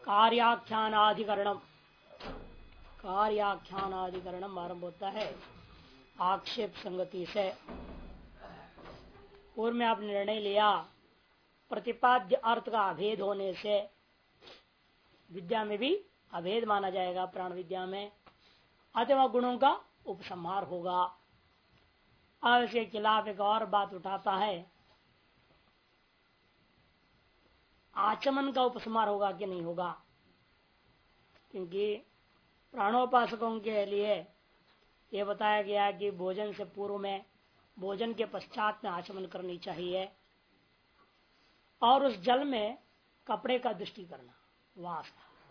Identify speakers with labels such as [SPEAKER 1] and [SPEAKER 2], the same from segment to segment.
[SPEAKER 1] कार्याख्यानाधिकरणम कार्याख्यानाधिकरणम आरंभ होता है आक्षेप संगति से। पूर्व में आपने निर्णय लिया प्रतिपाद्य अर्थ का अभेद होने से विद्या में भी अभेद माना जाएगा, प्राण विद्या में अथवा गुणों का उपसंहार होगा। अब इसके खिलाफ एक और बात उठाता है, आचमन का उपसंहार होगा कि नहीं होगा, क्योंकि प्राणोपासकों के लिए यह बताया गया कि भोजन से पूर्व में, भोजन के पश्चात में आचमन करनी चाहिए और उस जल में कपड़े का दृष्टि करना, वास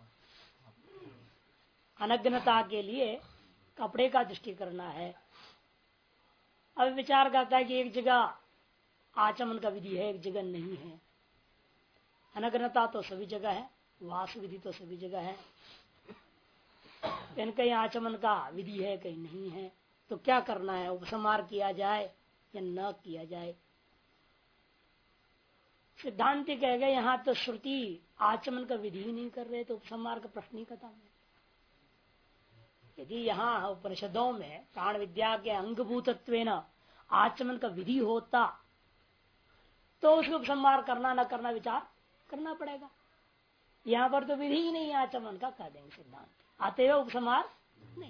[SPEAKER 1] अनग्नता के लिए कपड़े का दृष्टि करना है। अब विचार करता है कि एक जगह आचमन का विधि है, एक जगह नहीं है। अनग्नता तो सभी जगह है, वास विधि तो सभी जगह है, कहीं आचमन का विधि है कहीं नहीं है, तो क्या करना है, उपसंहार किया जाए या न किया जाए। सिद्धांति कहेगा यहाँ तो श्रुति आचमन का विधि ही नहीं कर रहे, तो उपसंहार का प्रश्न ही खत्म है। यदि यहाँ उपनिषदों में प्राण विद्या के अंगभूतत्वेन आचमन का विधि होता तो उसको उपसंहार करना न करना विचार करना पड़ेगा। यहाँ पर तो विधि ही नहीं आचमन का, कह देंगे सिद्धांत, आते हुए उपसंहार नहीं,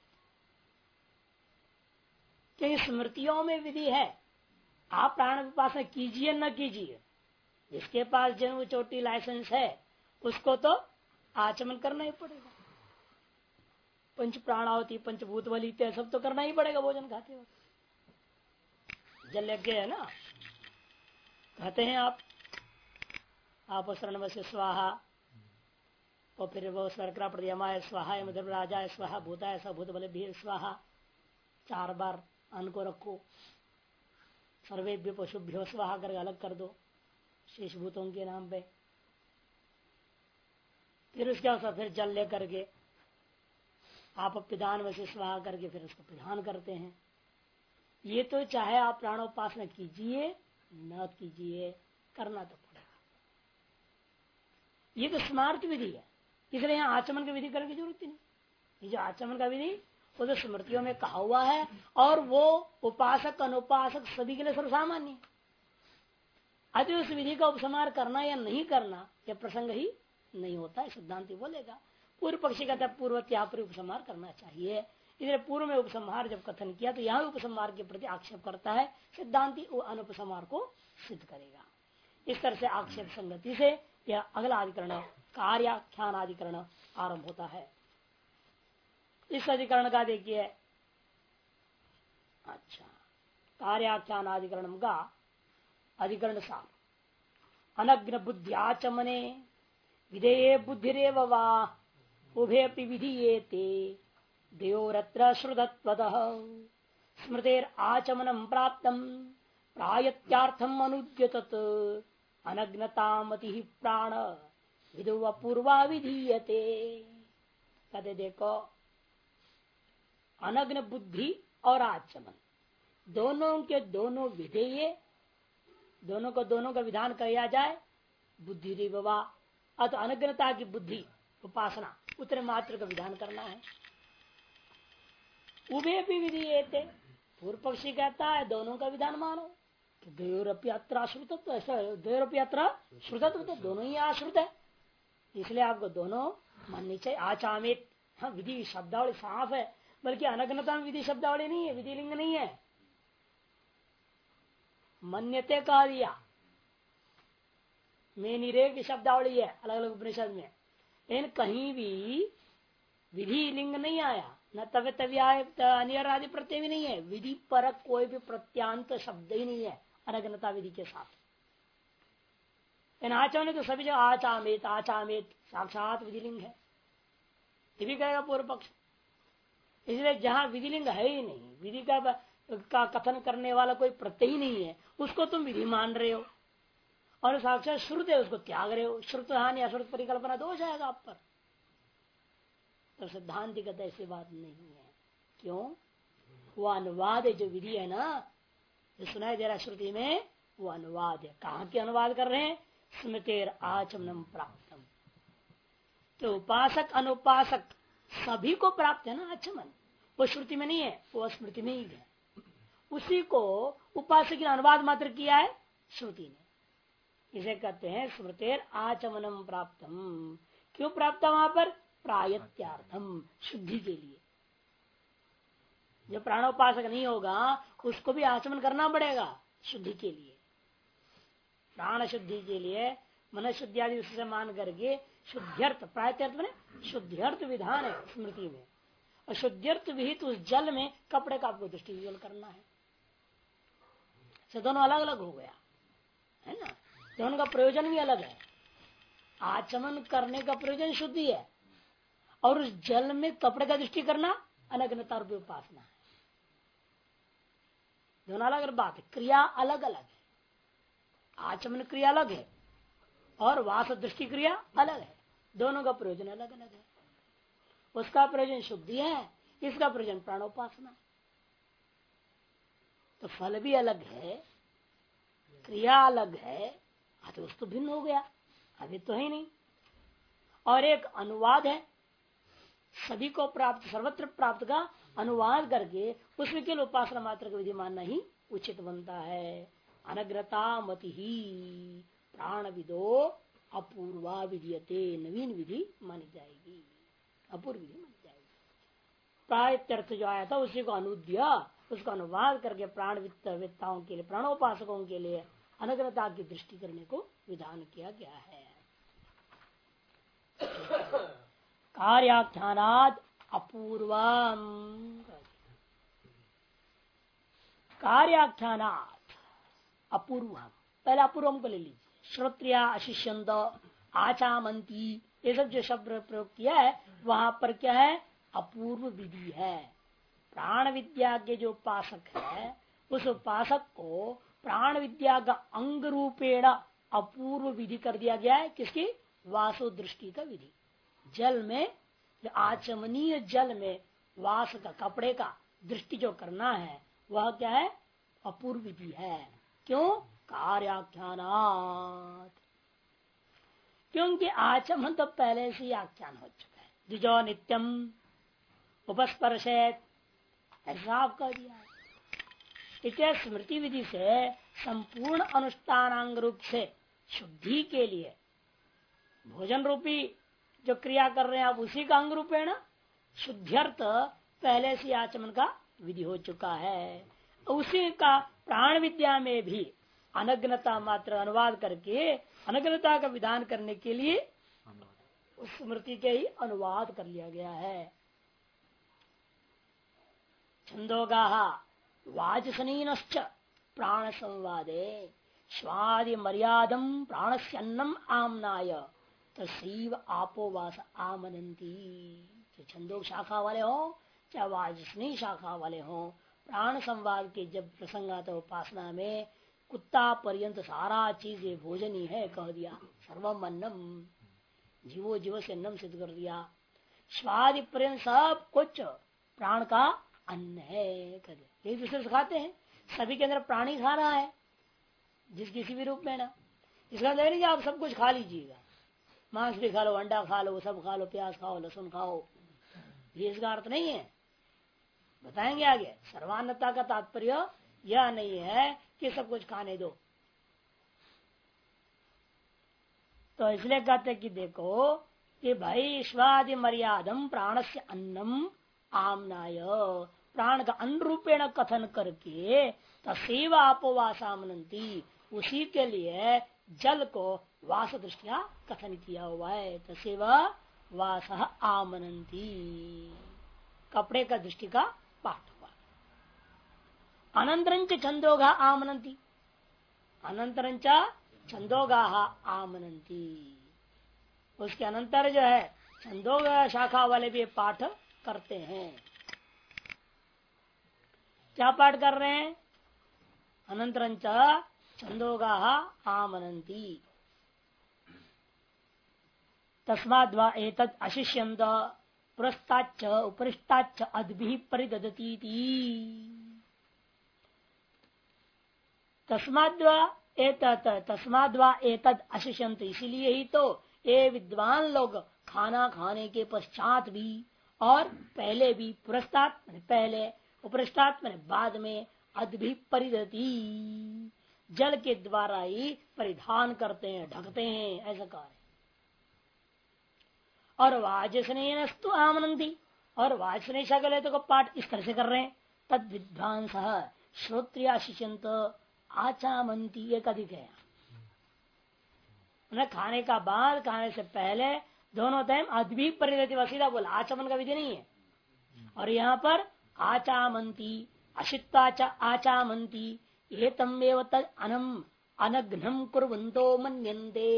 [SPEAKER 1] क्योंकि स्मृतियों में विधि है। आप प्राण उपासना कीजिए न कीजिए, जिसके पास जन्म चोटी लाइसेंस है उसको तो आचमन करना ही पड़ेगा। पंच प्राणावती पंचभूत वाली सब तो करना ही पड़ेगा भोजन खाते वक्त। जल यज्ञ है ना, कहते हैं आप शरण से स्वाहा, और फिर वो स्वर्ग्रा प्रदयमाय स्वाहा, राजा स्वाहा, भूताय स भूत बल भी स्वाहा, 4 बार अन्न को रखो, सर्वेभ्य पशुभ्यो स्वाहा करके अलग कर दो शेष भूतों के नाम पे। फिर उसके बाद फिर जल ले करके आप पिदान वैसे स्वाहा करके फिर उसको पिधान करते हैं। ये तो चाहे आप प्राणोपासना कीजिए न कीजिए, करना तो पड़ेगा। ये तो स्मार्ट विधि है, इसलिए यहाँ आचमन की विधि करने की जरूरत ही नहीं। ये जो आचमन का विधि वो तो स्मृतियों में कहा हुआ है, और वो उपासक अनुपासक सभी के लिए सर्वसामान्य है। अति उस विधि का उपसंहार करना या नहीं करना यह प्रसंग ही नहीं होता है, सिद्धांति बोलेगा। पूर्व पक्षी कहता है पूर्वत यहाँ पर उपसंहार करना चाहिए, इसलिए पूर्व में उपसंहार जब कथन किया तो यहाँ उपसंहार के प्रति आक्षेप करता है, सिद्धांति अनुपसंहार को सिद्ध करेगा। इस तरह से आक्षेप संगति से यह अगला अधिकरण कार्याख्यान अधिकरण आरंभ होता है। इस अधिकरण का देखिए, अच्छा, कार्याख्यान अधिकरण का अधिकरण सार, अनग्न बुद्ध्याचमने विधेये बुद्धिरेव वा उभे अपि विधीयेते देयोरत्र श्रुतत्वतः स्मृतेर आचमनम प्राप्तम प्रायत्यार्थम अनुद्यतत अनग्नतामति प्राण विदुव पूर्वा विधीयते। कहते देखो, अनग्न बुद्धि और आचमन दोनों के दोनों विधेय, दोनों को दोनों का विधान किया जाए। बुद्धि रिवा अत अनग्नता की बुद्धि उपासना उतने मात्र का विधान करना है। उभे भी विधि थे, पूर्व पक्षी कहता है दोनों का विधान मानो, तो द्वयोरप्यत्र श्रुतत्व, ऐसा द्वयोरप्यत्र श्रुतत्व तो दोनों ही आश्रित है, इसलिए आपको दोनों माननी चाहिए। आचामित, हाँ विधि शब्दावली साफ है, बल्कि अनग्नता में विधि शब्दावली नहीं है, विधि लिंग नहीं है, मन्यते कह दिया। मेनिरे की शब्दावली है अलग अलग उपनिषद में, लेकिन कहीं भी विधि लिंग नहीं आया, न तवे तभी आए, अनियर आदि प्रत्यय भी नहीं है, विधि परक कोई भी प्रत्यांत शब्द ही नहीं है अनग्नता विधि के साथ। इन आचमन तो सभी जगह आचामेत आचामेत साक्षात विधिलिंग है, ये भी कहेगा पूर्व पक्ष। इसलिए जहां विधिलिंग है ही नहीं, विधि का कथन करने वाला कोई प्रत्यय ही नहीं है, उसको तुम विधि मान रहे हो, और साक्षात श्रुत है उसको त्याग रहे हो। श्रुत हानि अश्रुत परिकल्पना दोष आएगा आप पर। तो सिद्धांत कहते ऐसी बात नहीं है। क्यों? वो अनुवाद है, जो विधि है ना, जो सुनाई दे रहा श्रुति में, वो अनुवाद है। कहाँ के अनुवाद कर रहे हैं? स्मृतेर आचमनम प्राप्तम, तो उपासक अनुपासक सभी को प्राप्त है ना आचमन। वो श्रुति में नहीं है, वो स्मृति में ही है। उसी को उपासक ने अनुवाद मात्र किया है श्रुति ने। इसे कहते हैं स्मृतेर आचमनम प्राप्तम। क्यों प्राप्त वहां पर? प्रायत्यार्थम, शुद्धि के लिए। जो प्राणोपासक नहीं होगा उसको भी आचमन करना पड़ेगा शुद्धि के लिए, प्राण शुद्धि के लिए। मन शुद्धि आदि उससे मान करके शुद्ध्यर्थ, प्रायत्यर्थ मैंने शुद्ध्यर्थ विधान है स्मृति में। और शुद्ध्यर्थ विहित उस जल में कपड़े का आपको दृष्टि विजल करना है। से दोनों अलग अलग हो गया है ना, दोनों का प्रयोजन भी अलग है। आचमन करने का प्रयोजन शुद्धि है और उस जल में कपड़े का दृष्टि करना अनग्नता रूपी उपासना है। दोनों अलग अलग बात है, क्रिया अलग अलग है। आचमन क्रिया अलग है और वास दृष्टि क्रिया अलग है। दोनों का प्रयोजन अलग अलग है। उसका प्रयोजन शुद्धि है, इसका प्रयोजन प्राणोपासना। तो फल भी अलग है, क्रिया अलग है, तो वस्तु भिन्न हो गया, अभी तो है नहीं। और एक अनुवाद है, सभी को प्राप्त, सर्वत्र प्राप्त का अनुवाद करके उसमें केवल उपासना मात्र का विधि मानना ही उचित बनता है। अनग्रता मति ही प्राण विदो अपूर्वा विधीयते, नवीन विधि मानी जाएगी, अपूर्व विधि मानी जाएगी। प्रायत्यर्थ जो आया था उसी को अनुद्य, उसका अनुवाद करके प्राण वित्ताओं के लिए, प्राणोपासकों के लिए अनग्रता की दृष्टि करने को विधान किया गया है। कार्याख्यानाद अपूर्वम, कार्याख्यानाद अपूर्वम, पहले अपूर्वम को ले लीजिए। श्रोत्रिया अशिष्यंत आचामंती, ये सब जो शब्द प्रयोग किया है वहां पर क्या है? अपूर्व विधि है। प्राण विद्या के जो उपासक है उस उपासक को प्राण विद्या का अंग रूपेण अपूर्व विधि कर दिया गया है। किसकी? वासो दृष्टि का विधि। जल में, आचमनीय जल में वास का, कपड़े का दृष्टि जो करना है वह क्या है? अपूर्व विधि है। क्यों? कार्याख्यानात्, क्योंकि आचमन तो पहले से ही आख्यान हो चुका है। द्विजो नित्यम उपस्पर्शेत, ऐसा आपका दिया है। इसे स्मृति विधि से संपूर्ण अनुष्ठानांग रूप से शुद्धि के लिए भोजन रूपी जो क्रिया कर रहे हैं आप, उसी का अंग रूप है ना। शुद्ध्यर्थ पहले से आचमन का विधि हो चुका है। उसी का प्राण विद्या में भी अनग्नता मात्र अनुवाद करके अनग्नता का विधान करने के लिए उस स्मृति के ही अनुवाद कर लिया गया है। छंदोगा वाचसनीनश्च प्राण संवादे स्वादि मर्यादम प्राणस्य अन्नम आमनाय तस्व आपोवास आमनंती। छंदोग शाखा वाले हो चाहे वाजसनी शाखा वाले हो, प्राण संवाद के जब प्रसंग आता उपासना में कुत्ता पर्यंत सारा चीज ये भोजन ही है कह दिया। सर्वम अन्नम, जीवो जीव से अन्नम सिद्ध कर दिया। स्वादि पर्यंत सब कुछ प्राण का अन्न है कह दिया। एक दूसरे से खाते हैं, सभी के अंदर प्राणी खा रहा है जिस किसी भी रूप में ना। इसका मतलब नहीं कि आप सब कुछ खा लीजिएगा, मांस भी खा लो, अंडा खा लो, सब खा लो, प्याज खाओ, लहसुन खाओ, ये इसका अर्थ नहीं है। बताएंगे आगे। सर्वान्नता का तात्पर्य यह नहीं है कि सब कुछ खाने दो। तो इसलिए कहते कि देखो कि भाई स्वादि मर्यादम प्राणस्य अन्नम आमनाय, प्राण का अन्न रूपेण कथन करके तसेव आपोवासामनंती, उसी के लिए जल को वास दृष्टिया कथन किया हुआ है। तसेव वास आमनंती, कपड़े का दृष्टि का पाठ हुआ। अनंतरंच छंदोगा आमनंती, अनंतरंच छंदोगा आमनंती, उसके अनंतर जो है छंदोग शाखा वाले भी पाठ करते हैं। क्या पाठ कर रहे हैं? अनंतरंच छंदोगा आमनंती तस्माद्वा एतद् अशिष्यन्त पुरस्ताच्च उपरिष्टाच्च अद्भिः परिदधतीति। तस्माद्वा एतद् अशिष्यन्त, इसीलिए ही तो ये विद्वान लोग खाना खाने के पश्चात भी और पहले भी, पुरस्तात् मैंने पहले, उपृष्टात् मैंने बाद में, अद्भि परिधति जल के द्वारा ही परिधान करते हैं, ढकते हैं, ऐसा कार्य। और वाजसनेस्तु आमनंती, और वाजसनेशा के लिए तो पाठ इस तरह से कर रहे हैं। तद विद्वांस श्रोत्रियाशिषंत आचामंती, एक अधिक है। खाने का बाद, खाने से पहले दोनों टाइम अद्भि परिधति, सीधा बोला, आचमन का विधि नहीं है। और यहाँ पर आचामंती, अशित्वाचा आचामंती, ये तमेव तद अनम अनघ्नम कुर्वन्तो मन्यन्ते।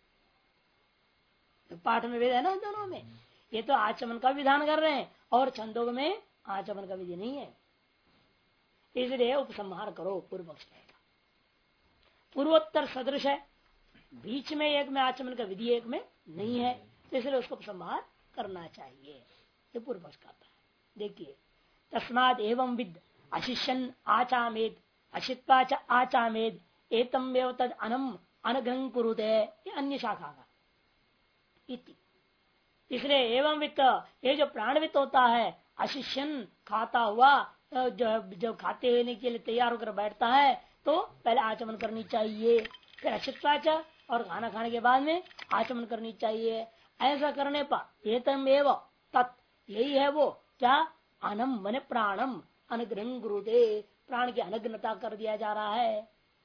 [SPEAKER 1] तो पाठ में वेद है ना दोनों में, ये तो आचमन का विधान कर रहे हैं और छंदों में आचमन का विधि नहीं है। इसलिए उपसंहार करो, पूर्व पक्ष कहेगा। पूर्वोत्तर सदृश है, बीच में एक में आचमन का विधि, एक में नहीं है, तो इसलिए उसको उपसंहार करना चाहिए, ये पूर्व पक्ष कहता है। देखिए, तस्माद एवं विद अशिष्यन आचामेद अशित्वाच आचामेद एतम तद अनम अनग्रहं कुरुते, ये अन्य शाखा का। इसलिए एवं वित्त, ये जो प्राणवित्त होता है, अशिष्यन खाता हुआ, जो खाते हुए के लिए तैयार होकर बैठता है तो पहले आचमन करनी चाहिए, फिर अशित्वाच और खाना खाने के बाद में आचमन करनी चाहिए। ऐसा करने पर एतम एव तत्, यही है वो क्या, अनम मने प्राणम अनग्रहं गुरुदे, प्राण की अनग्नता कर दिया जा रहा है।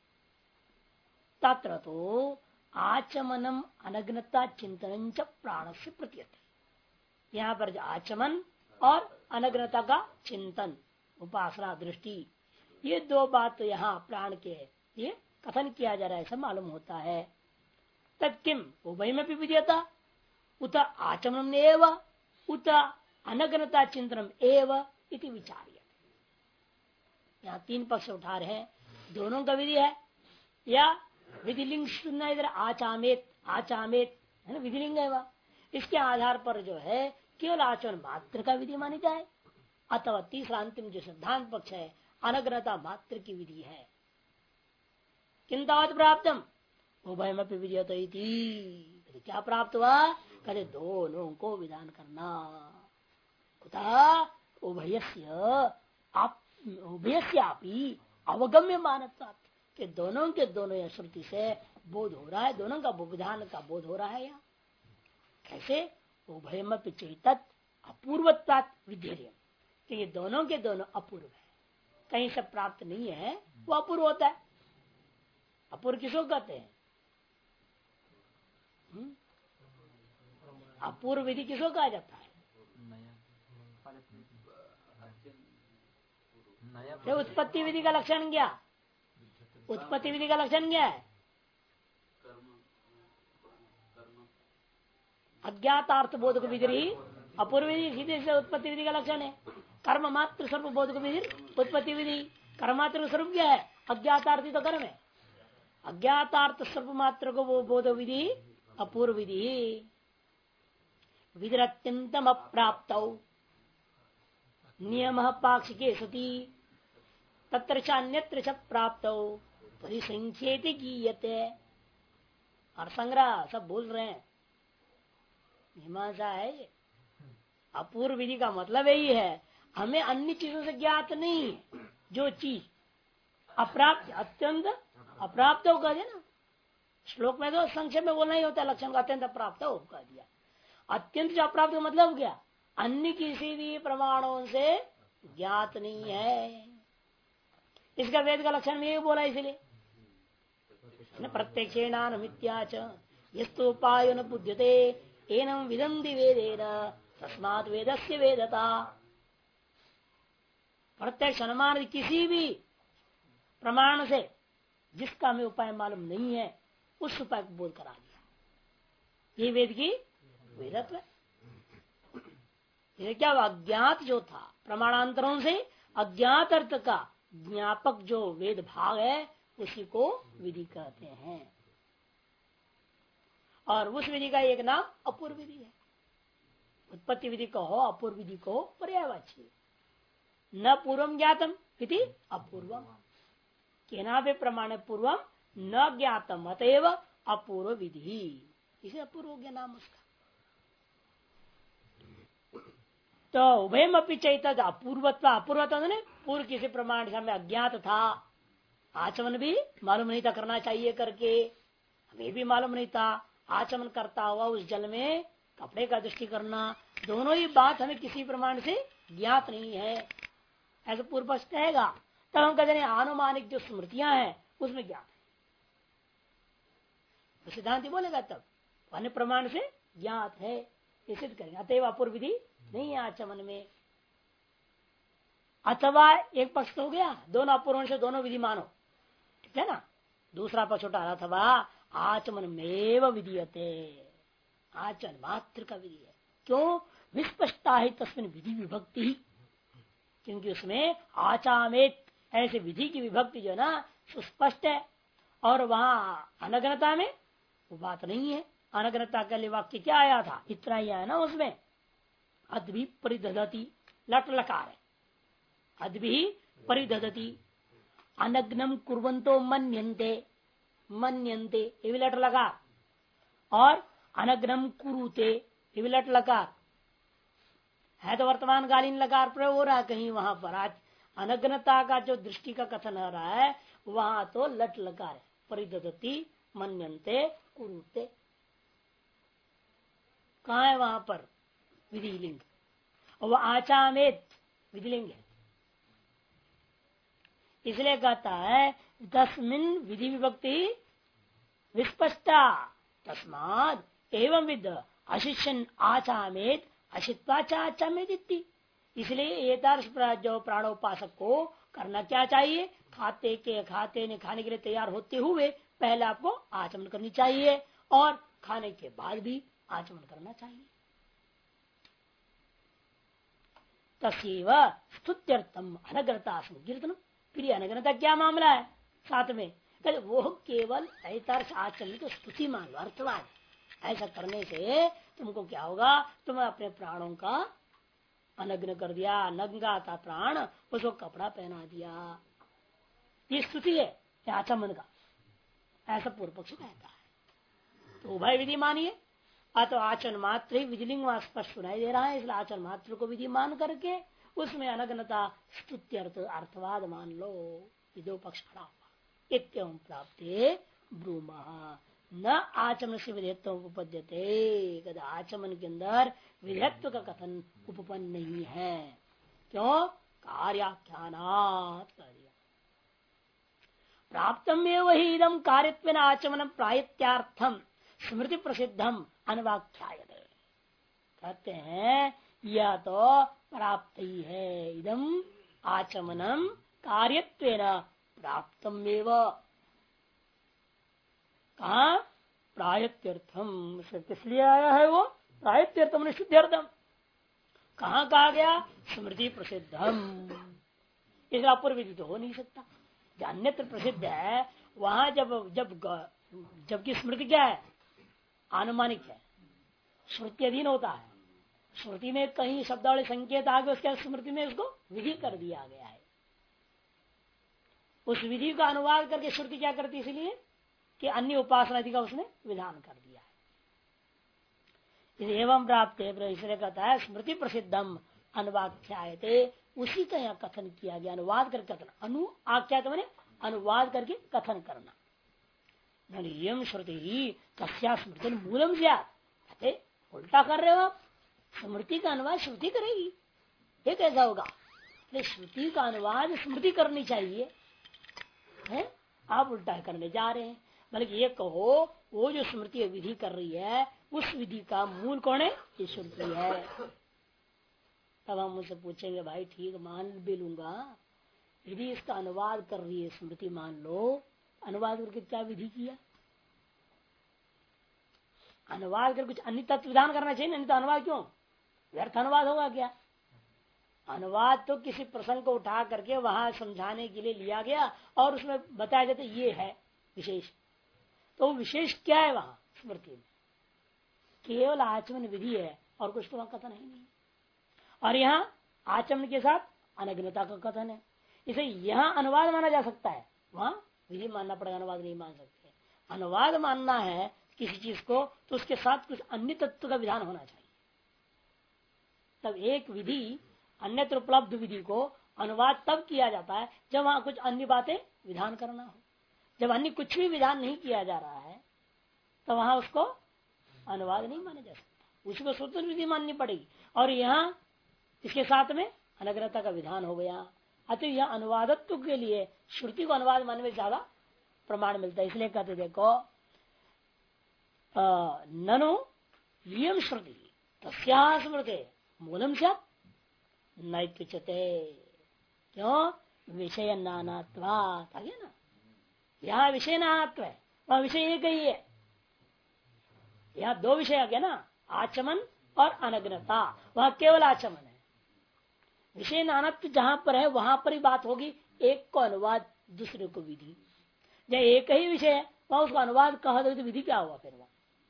[SPEAKER 1] तत्र तो आचमनम अनग्नता चिंतन च प्राण से प्रतीयते, यहाँ पर आचमन और अनग्नता का चिंतन, उपासना, दृष्टि, ये दो बात तो यहाँ प्राण के ये कथन किया जा रहा है, ऐसा मालूम होता है। तब किम उभय में विद्यता, उत आचमनम एव उत अनग्नता चिंतनम एव इति विचार्य। यहाँ तीन पक्ष उठा रहे हैं, दोनों का विधि है या विधिलिंग सुनना, इधर आचामेत, आचामेत है ना, विधिलिंग है वह, इसके आधार पर जो है केवल आचमन मात्र का विधि मानी जाए, अथवा तीसरा अंतिम जो सिद्धांत पक्ष है अनग्नता मात्र की विधि है। किंतावत प्राप्तम उभयमपि विधीयते इति, क्या प्राप्त हुआ, कहते दोनों को विधान करना। कुतः उभयस्यापि अवगम्य मानत्वात्, कि दोनों के दोनों या श्रुति से बोध हो रहा है, दोनों का विधान का बोध हो रहा है। यहाँ कैसे, उभयमपि चेतत् अपूर्वत्वात् विधेयम्, कि ये दोनों के दोनों अपूर्व है, कहीं से प्राप्त नहीं है, वो अपूर्व होता है। अपूर्व किसको कहते हैं, अपूर्व विधि किसको कहा जाता है, तो उत्पत्ति विधि का लक्षण क्या, उत्पत्ति विधि का लक्षण क्या है, अज्ञातार्थ बोधक विधि अपूर्व विधि, सीधे से उत्पत्ति विधि का लक्षण है। कर्म मात्र स्वरूप बोधक विधि उत्पत्ति विधि, कर्म मात्र स्वरूप क्या है, अज्ञातार्थी तो कर्म है, अज्ञातार्थ स्वरूप मात्र को वो बोध विधि अपूर्व विधि। विधिरत्यंतम अप्राप्त नियम पाक्षिके सती तत्र चान्यत्र च प्राप्त परिसंख्येत गीयते। और संग्रह सब बोल रहे हैं, मीमांसा है ये। अपूर्व विधि का मतलब यही है, हमें अन्य चीजों से ज्ञात नहीं है, जो चीज अप्राप्त, अत्यंत अप्राप्त हो कह दिया ना, श्लोक में तो संक्षेप में बोलना ही होता है, लक्षण का अत्यंत अप्राप्त हो कह दिया। अत्यंत जो अप्राप्त का मतलब क्या, अन्य किसी भी प्रमाणों से ज्ञात नहीं है, इसका वेद का लक्षण में यही बोला, इसलिए प्रत्यक्षेणान मिथ्याच यस्तु उपायो न बुध्यते एनम विदन्ति वेदेन तस्मात् वेदस्य वेदता। प्रत्यक्ष अनुमान किसी भी प्रमाण से जिसका हमें उपाय मालूम नहीं है, उस उपाय को बोध करा दिया, ये वेद की वेदत्व है। ये क्या, अज्ञात जो था प्रमाणांतरों से अज्ञात अर्थ का ज्ञापक जो वेद भाग है, उसी को विधि कहते हैं। और उस विधि का एक नाम अपूर्व विधि है। उत्पत्ति विधि को हो, अपूर्व विधि को हो, पर्यायवाची। न पूर्वम ज्ञातम इति अपूर्वम, केना भी प्रमाण पूर्वम न ज्ञातम अतएव अपूर्व विधि, इसे अपूर्व ज्ञान नाम उसका। तो उभयम अपनी चैत अपूर्वत्व, अपूर्वत्व ने पूर्व किसी प्रमाण से हमें अज्ञात था, आचमन भी मालूम नहीं था करना चाहिए करके, हमें भी मालूम नहीं था। आचमन करता हुआ उस जल में कपड़े का दृष्टि करना, दोनों ही बात हमें किसी प्रमाण से ज्ञात नहीं है, ऐसा पूर्व पक्ष कहेगा। तब हम कहते हैं आनुमानिक जो स्मृतियां हैं उसमें ज्ञात है, सिद्धांत बोलेगा तब अन्य प्रमाण से ज्ञात है, ये सिद्ध करेंगे। अतएव अपूर्व विधि नहीं है आचमन में। अथवा एक पक्ष तो हो गया, दोनों अपूर्व से दोनों विधि मानो, ठीक है ना। दूसरा पक्ष उठा, अथवा आचमन में विधीयते, आचमन मात्र का विधि है। क्यों? विस्पष्टा है तस्मिन विधि विभक्ति ही, क्योंकि उसमें आचामेत ऐसे विधि की विभक्ति जो ना सुस्पष्ट है, और वहां अनग्नता में वो बात नहीं है। अनग्नता के लिए वाक्य क्या आया था, इतना ही आया ना उसमें, अद्भि परिदधति, लट लकार है, अद्भि परिदधति, अनग्नम कुर्वंतो मन्यन्ते, मन्यन्ते ये भी लट लकार, और अनग्नम कुरुते ये भी लट लकार है। तो वर्तमान कालीन लकार प्रयोग हो रहा है कहीं वहां पर। आज अनग्नता का जो दृष्टि का कथन हो रहा है वहां तो लट लकार है, परिदधति, मन्यन्ते, कुरुते, कहा है वहां पर विधिलिंग, और वह आचामेत विधिलिंग है। इसलिए कहता है तस्मिन विधि विभक्ति विस्पष्टा, तस्माद एवं विद अशिष्यन आचामेत अशित्वाचामेत। इसलिए एतादृश जो प्राणोपासक को करना क्या चाहिए, खाते खाने के लिए तैयार होते हुए पहले आपको आचमन करनी चाहिए, और खाने के बाद भी आचमन करना चाहिए। तस्व स्तुत्यर्थम अनग्रता संकीर्तन। फिर अनग्रता क्या मामला है साथ में, वो केवल ऐतार्थ आचरण को स्तुति मान लो, अर्थवाद। ऐसा करने से तुमको क्या होगा, तुम अपने प्राणों का अनग्न कर दिया, नंगा था प्राण, उसको कपड़ा पहना दिया, ये स्तुति है आचमन का, ऐसा पूर्व पक्ष कहता है। तो उभय विधि मानिए, तो आचरण मात्र ही विधिलिंग स्पष्ट सुनाई दे रहा है, इसलिए आचरण मात्र को विधि मान करके उसमें अनग्नता स्तुत्यर्थ अर्थवाद मान लो, दो पक्ष खड़ा हुआ। इत्यम प्राप्ते ब्रूमः न आचमन से विधेयत्व उपपद्यते, कदा आचमन के अंदर विधेयत्व का कथन उपपन्न नहीं है। क्यों? कार्याख्यानात् कर दिया। प्राप्तम वही इदम कार्यत्वेन आचमनम प्रायत्यार्थम स्मृति प्रसिद्धम अनवाख्यायते। कहते हैं यह तो प्राप्त ही है, इदम आचमनम कार्यत्वेन प्राप्तम एव, कहा प्रायत्यर्थम, किस लिए आया है वो, प्रायत्यर्थम शुद्ध्यर्थम, कहाँ कहा गया, स्मृति प्रसिद्धम। इस अपूर्व विधि तो हो नहीं सकता, जो अन्यत्र प्रसिद्ध है वहां जबकि स्मृति क्या है, आनुमानिक है, श्रुति अधीन होता है। श्रुति में कहीं शब्दावली संकेत आ गए, उसके स्मृति में उसको विधि कर दिया गया है। उस विधि का अनुवाद करके श्रुति क्या करती, इसलिए कि अन्य उपासना आदि का उसने विधान कर दिया है। एवं प्राप्त इसलिए कहता है स्मृति प्रसिद्धम अनुवाख्यायते, उसी का यहाँ कथन किया गया, अनुवाद करके कथन, आख्यात मैंने अनुवाद करके कथन करना। यम श्रुति ही कस्या स्मृति मूलम से उल्टा कर रहे हो आप, स्मृति का अनुवाद श्रुति करेगी, ये कैसा होगा? श्रुति का अनुवाद स्मृति करनी चाहिए है, आप उल्टा करने जा रहे हैं। बल्कि ये कहो वो जो स्मृति विधि कर रही है उस विधि का मूल कौन है, ये श्रुति है। तब हम मुझसे पूछेंगे भाई ठीक मान भी लूंगा, विधि इसका अनुवाद कर रही है, स्मृति मान लो, अनुवाद करके क्या विधि किया? अनुवाद कर कुछ अन्य तत्व विधान करना चाहिए, नहीं तो अनुवाद क्यों, व्यर्थ अनुवाद होगा क्या? अनुवाद तो किसी प्रसंग को उठा करके वहां समझाने के लिए लिया गया और उसमें बताया जाता ये है विशेष, तो विशेष क्या है वहां स्मृति में? केवल आचमन विधि है और कुछ तो वहां कथन ही नहीं। और यहाँ आचमन के साथ अनग्नता का कथन है, इसे यहाँ अनुवाद माना जा सकता है, वहां विधि मानना पड़ेगा, अनुवाद नहीं मान सकते। अनुवाद मानना है किसी चीज को तो उसके साथ कुछ अन्य तत्व का विधान होना चाहिए, तब एक विधि अन्यत्र उपलब्ध विधि को अनुवाद तब किया जाता है जब वहां कुछ अन्य बातें विधान करना हो। जब अन्य कुछ भी विधान नहीं किया जा रहा है तो वहां उसको अनुवाद नहीं माना जा सकता, उसको स्वतंत्र विधि माननी पड़ेगी। और यहाँ इसके साथ में अनग्रहता का विधान हो गया। अतः यह अनुवादत्व के लिए श्रुति को अनुवाद मानने में ज्यादा प्रमाण मिलता है। इसलिए कहते देखो ननु यम श्रुति तस्या स्मृते मूलम से नैत्युच्यते। क्यों? विषय नानात्वा आ गया ना, यहाँ विषय नानात्व है, वहां विषय एक ही है। यहाँ दो विषय आ गया ना, आचमन और अनग्नता, वहां केवल आचमन है। विषय नानात्व जहां पर है वहां पर ही बात होगी, एक को अनुवाद दूसरे को विधि। जब एक ही विषय है वहां उसको अनुवाद कहा तो विधि क्या हुआ फिर वहां?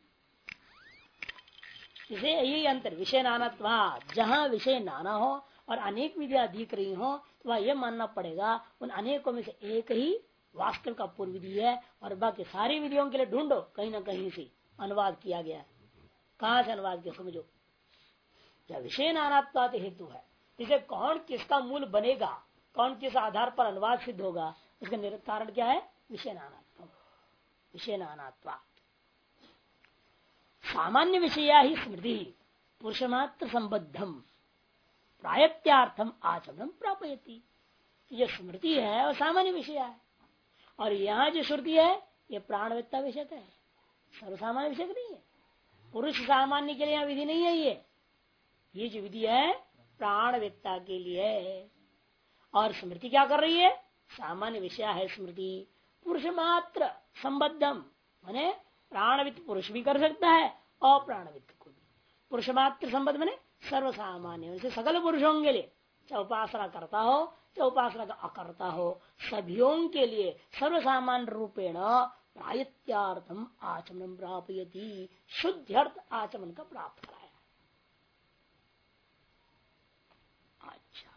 [SPEAKER 1] इसे यही अंतर, विषय नानात्वा, जहां विषय नाना हो और अनेक विधियां दिख रही हो तो वह यह मानना पड़ेगा उन अनेकों में से एक ही वास्तव का पूर्व विधि है और बाकी सारी विधियों के लिए ढूंढो कहीं ना कहीं से अनुवाद किया गया है। कहां से अनुवाद किया समझो? जब विषय नानात्वा हेतु है, इसे कौन किसका मूल बनेगा, कौन किस आधार पर अनुवाद सिद्ध होगा, उसका कारण क्या है? विषय नानात्व। विषय नानात्वा सामान्य विषया ही स्मृति पुरुष मात्र संबद्धम प्रायत्यार्थम आचमनम प्रापयति। ये स्मृति है और सामान्य विषय है, और यहाँ जो श्रुति है ये प्राणवेत्ता विषय है, सर्वसामान्य विषय नहीं है। पुरुष सामान्य के लिए यहाँ विधि नहीं है। ये जो विधि है प्राणवेत्ता के लिए है। और स्मृति क्या कर रही है? सामान्य विषय है स्मृति, पुरुष मात्र संबद्धम, माने प्राणवित्त पुरुष भी कर सकता है और प्राणवित्त को भी। पुरुष मात्र संबद्ध माने सर्वसामान्य, सकल पुरुषों के लिए, चाहे उपासना करता हो चाहे उपासना का अकर्ता हो, सभियों के लिए सर्वसामान्य रूपेण प्रायत्यार्थम आचमन प्रापयति, शुद्ध्यर्थ आचमन का प्राप्त कराया। अच्छा,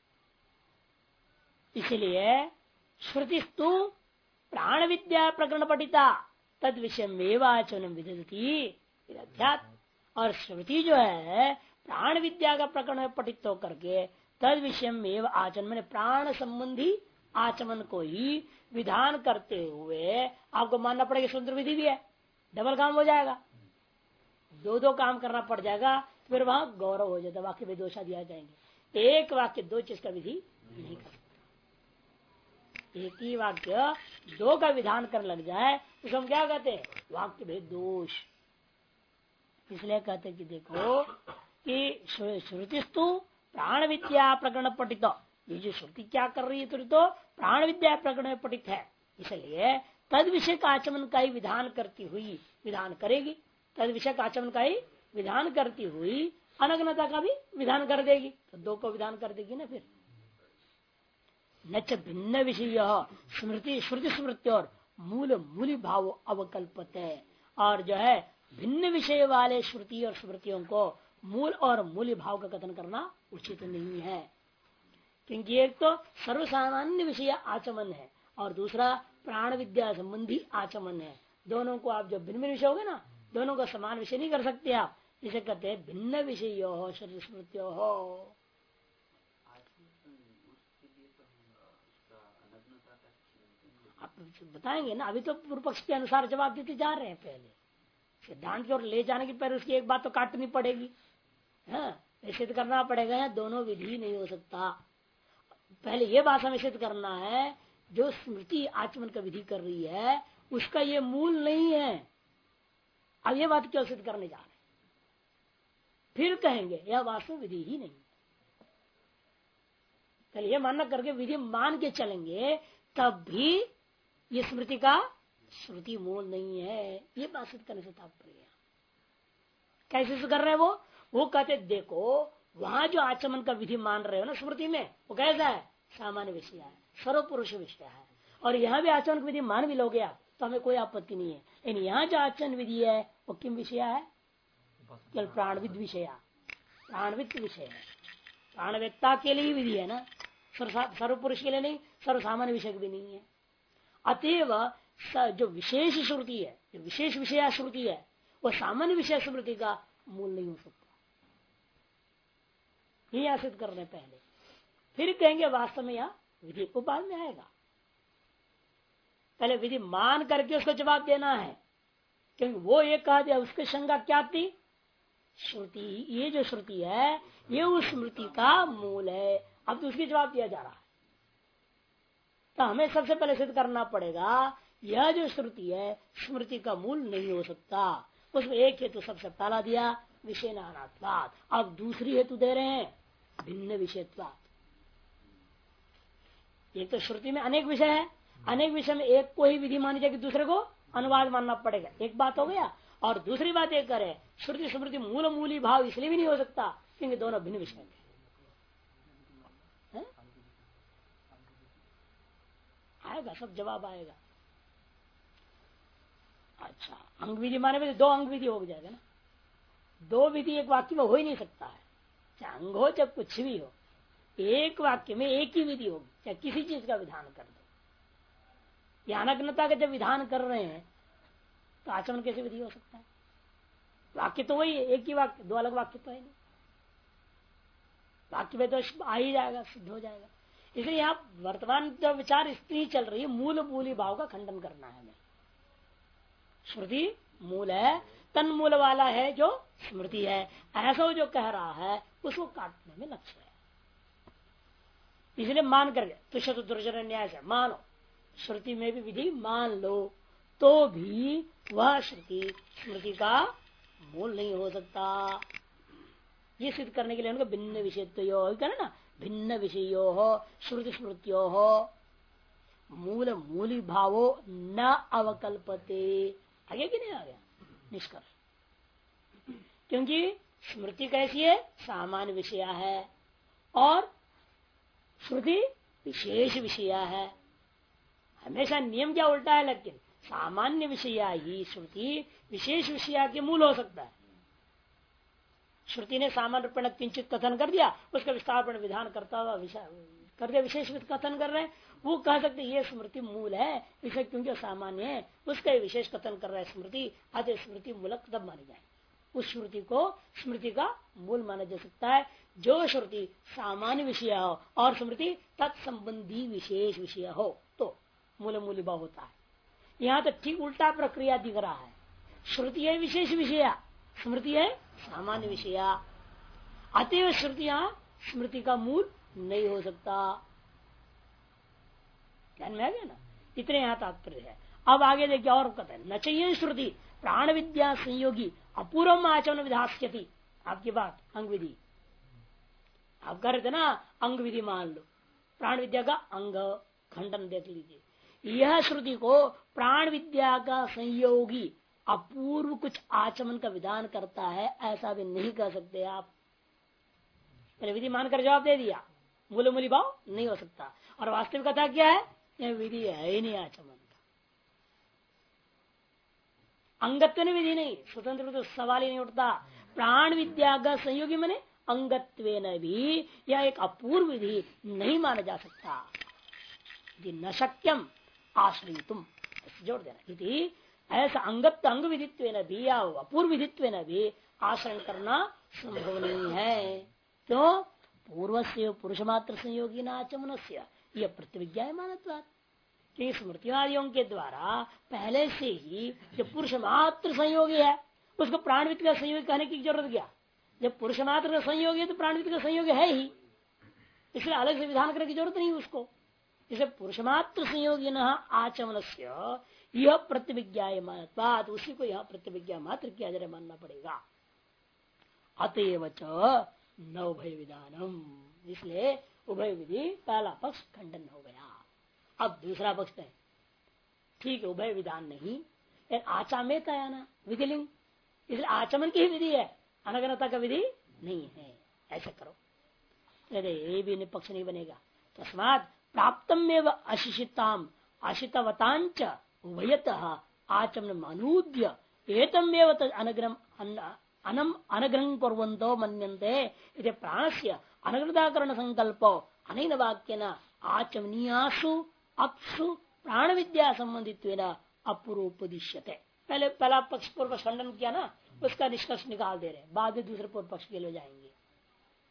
[SPEAKER 1] इसलिए श्रुतिस्तु प्राण विद्या प्रकरण पठिता तद विषय आचमन विदधति। और श्रुति जो है प्राण विद्या का प्रकरण पठित होकर के तद विषय आचमन में प्राण संबंधी आचमन को ही विधान करते हुए आपको मानना पड़ेगा स्वतंत्र विधि भी है। डबल काम हो जाएगा, दो काम करना पड़ जाएगा, फिर वहां गौरव हो जाता, वाक्य में दोषा दिया जाएंगे। एक वाक्य दो चीज का विधि नहीं कर सकता। एक ही वाक्य दो का विधान करने लग जाए तो हम क्या कहते हैं? वाक्य भेद दोष। इसलिए कहते कि देखो कि श्रुतिस्तु प्राण विद्या प्रकरण पठित, ये जो श्रुति क्या कर रही है तो प्राण विद्या प्रकरण में पठित है, इसलिए तद विषय का आचमन का ही विधान करती हुई विधान करेगी। तद विषय का आचमन का ही विधान करती हुई अनग्नता का भी विधान कर देगी, तो दो को विधान कर देगी ना। फिर न भिन्न विषय स्मृति श्रुति स्मृति और मूल मूली भाव अवकल्पत है। और जो है भिन्न विषय वाले श्रुति और स्मृतियों को मूल और मूल्य भाव का कथन करना उचित नहीं है, क्योंकि एक तो सर्वसामान्य विषय आचमन है और दूसरा प्राण विद्या संबंधी आचमन है। दोनों को आप जब भिन्न भिन्न विषय होगे ना, दोनों का समान विषय नहीं कर सकते आप, इसे कहते हैं भिन्न विषयो हो श्रुति स्मृतियो हो। आप बताएंगे ना, अभी तो पूर्व पक्ष के अनुसार जवाब देते जा रहे हैं। पहले सिद्धांत की ओर ले जाने की पहले उसकी एक बात तो काटनी पड़ेगी, सिद्ध करना पड़ेगा। है दोनों विधि नहीं हो सकता। पहले ये बात हमें सिद्ध करना है, जो स्मृति आचमन का विधि कर रही है उसका ये मूल नहीं है। अब ये बात क्यों सिद्ध करने जा रहे हैं? फिर कहेंगे यह वास्तव विधि ही नहीं। पहले ये मानना करके विधि मान के चलेंगे, तब भी ये स्मृति का श्रुति मूल नहीं है। ये बात सिद्ध करने से तात्पर्य कैसे सिद्ध कर रहे हैं? वो कहते देखो वहां जो आचमन का विधि मान रहे हो ना स्मृति में, वो कैसा है? सामान्य विषय है, सर्व पुरुष विषय है। और यहाँ भी आचमन की विधि मान भी लोगे आप तो हमें कोई आपत्ति नहीं है। लेकिन यहाँ जो आचमन विधि है वो किम विषय है? केवल प्राणविद विषय, प्राणविद विषय है। प्राणवेत्ता के लिए विधि है ना, सर्व पुरुष के लिए नहीं, सर्व सामान्य विषय भी नहीं है। अतएव जो विशेष श्रुति है, जो विशेष विषय श्रुति है, वो सामान्य विषय स्मृति का मूल नहीं हो सकता। ये यहां सिद्ध कर रहे पहले, फिर कहेंगे वास्तव में यहां विधि को बाद में आएगा। पहले विधि मान करके उसको जवाब देना है, क्योंकि वो ये कहा दिया, उसकी शंका क्या थी, श्रुति, ये जो श्रुति है ये उस स्मृति का मूल है। अब तो उसकी जवाब दिया जा रहा है, तो हमें सबसे पहले सिद्ध करना पड़ेगा यह जो श्रुति है स्मृति का मूल नहीं हो सकता। उसमें एक हेतु सबसे पहला दिया विषय नानात्वाद, अब दूसरी हेतु दे रहे हैं भिन्न विषयत्वाद। एक तो श्रुति में अनेक विषय है, अनेक विषय में एक को ही विधि मानी जाएगी, दूसरे को अनुवाद मानना पड़ेगा, एक बात हो गया। और दूसरी बात एक करे श्रुति स्मृति मूल मूली भाव इसलिए भी नहीं हो सकता क्योंकि दोनों भिन्न विषय हैं। आएगा सब जवाब आएगा। अच्छा, अंग विधि माने में दो अंग विधि हो जाएगा ना, दो विधि एक वाक्य में हो ही नहीं सकता है, चाहे अंग हो चाहे कुछ भी हो, एक वाक्य में एक ही विधि होगी, चाहे किसी चीज का विधान कर दो। या अनग्नता का जब विधान कर रहे हैं तो आचमन कैसे विधि हो सकता है? वाक्य तो वही है, एक ही वाक्य, दो अलग वाक्य तो है नहीं, वाक्य में तो आ ही जाएगा, सिद्ध हो जाएगा। इसलिए यहाँ वर्तमान जो विचार स्थिति चल रही है मूल मूली भाव का खंडन करना है हमें। श्रुति मूल है, तन मूल वाला है जो स्मृति है, ऐसा जो कह रहा है उसको काटने में लक्ष्य है। इसलिए मान करके तुष्य दुर्जन न्याय से मानो, श्रुति में भी विधि मान लो तो भी वह श्रुति स्मृति का मूल नहीं हो सकता। ये सिद्ध करने के लिए उनको भिन्न विषयत्वयो ना, भिन्न विषयो हो श्रुति स्मृतियो हो मूल मूली भावो न अवकल्पते। आगे कि नहीं आ गया निष्कर्ष? क्योंकि स्मृति कैसी है, सामान्य विषय है और श्रुति विशेष विषय है। हमेशा नियम क्या उल्टा है, लेकिन सामान्य विषय ही श्रुति विशेष विषय के मूल हो सकता है। श्रुति ने सामान्य रूप में किंचित कथन कर दिया, उसका विस्तार विधान करता हुआ कर दिया, विशेष कथन कर रहे हैं, वो कह सकते ये स्मृति मूल है, इसे क्योंकि सामान्य है उसका विशेष कथन कर रहा है स्मृति, अतः स्मृति मूलक तब मानी जाए। उस श्रुति को स्मृति का मूल माना जा सकता है जो श्रुति सामान्य विषय हो और स्मृति तत्संबंधी विशेष विषय हो तो मूल मूल्य भाव होता है। यहाँ तो ठीक उल्टा प्रक्रिया दिख रहा है, श्रुति है विशेष विषय, स्मृति है सामान्य विषय, अतएव श्रुतियां स्मृति का मूल नहीं हो सकता। ध्यान में आ गया ना, इतने यहाँ तात्पर्य है। अब आगे देखिए और कहते हैं न चाहिए श्रुति प्राण विद्या संयोगी अपूर्व आचमन विधास्यति। आपकी बात अंग विधि आप कह रहे थे ना, अंग विधि मान लो, प्राण विद्या का अंग खंडन देख लीजिए। यह श्रुति को प्राण विद्या का संयोगी अपूर्व कुछ आचमन का विधान करता है ऐसा भी नहीं कर सकते आप। मैंने विधि मानकर जवाब दे दिया, मूल मूली भाव नहीं हो सकता। और वास्तविक कथा क्या है, यह विधि है ही नहीं आचमन का, अंगत्व विधि नहीं, स्वतंत्र तो सवाल ही नहीं उठता। प्राण विद्या का संयोगी मैंने अंगत्व भी यह एक अपूर्व विधि नहीं माना जा सकता। न शक्यम आश्रय तुम जोड़ देना इति, ऐसा अंगत्व अंग विधित्व भी या अपूर्व विधित्व भी आश्रय करना संभव नहीं है। क्यों? पूर्व से पुरुष मात्र संयोगी न आचमन से यह प्रतिविज्ञा मानत्वात्, कि स्मृतिवादियों के द्वारा पहले से ही जो पुरुष मात्र संयोगी है उसको प्राणविद का संयोगी कहने की जरूरत क्या? जब पुरुष मात्र का संयोगी है तो प्राणविद का संयोगी है ही, इसलिए अलग से विधान करने की जरूरत नहीं उसको। इसे पुरुष मात्र संयोगी न आचमन से यह प्रतिविज्ञा मानत्वात्, उसी को यह प्रतिविज्ञा मात्र किया जाए मानना पड़ेगा। अतएव च न उभय विधानम, इसलिए उभय विधि पहला पक्ष खंडन हो गया। अब दूसरा पक्ष है ठीक है उभय विधान नहीं, आचामेत आया ना विधिलिंग, इसलिए आचमन की ही विधि है, अनगनता का विधि नहीं है, ऐसा करो। ये भी निपक्ष नहीं बनेगा। तस्मात् प्राप्तम एवं अशिषिताम आशितवतांच उभयतः आचमन अनुद्य एतम एवं अनग्रहं कुर्वन्तो मन्यन्ते इति प्राणस्य अनग्रताकरण संकल्पो अनेन वाक्येन आचमनीयासु अप्सु प्राण विद्या संबंधित्वेन अपूर्वोपदिश्यते। पहले पहला पक्ष पूर्व खंडन किया ना, उसका निष्कर्ष निकाल दे रहे, बाद में दूसरे पूर्व पक्ष के लिए जाएंगे।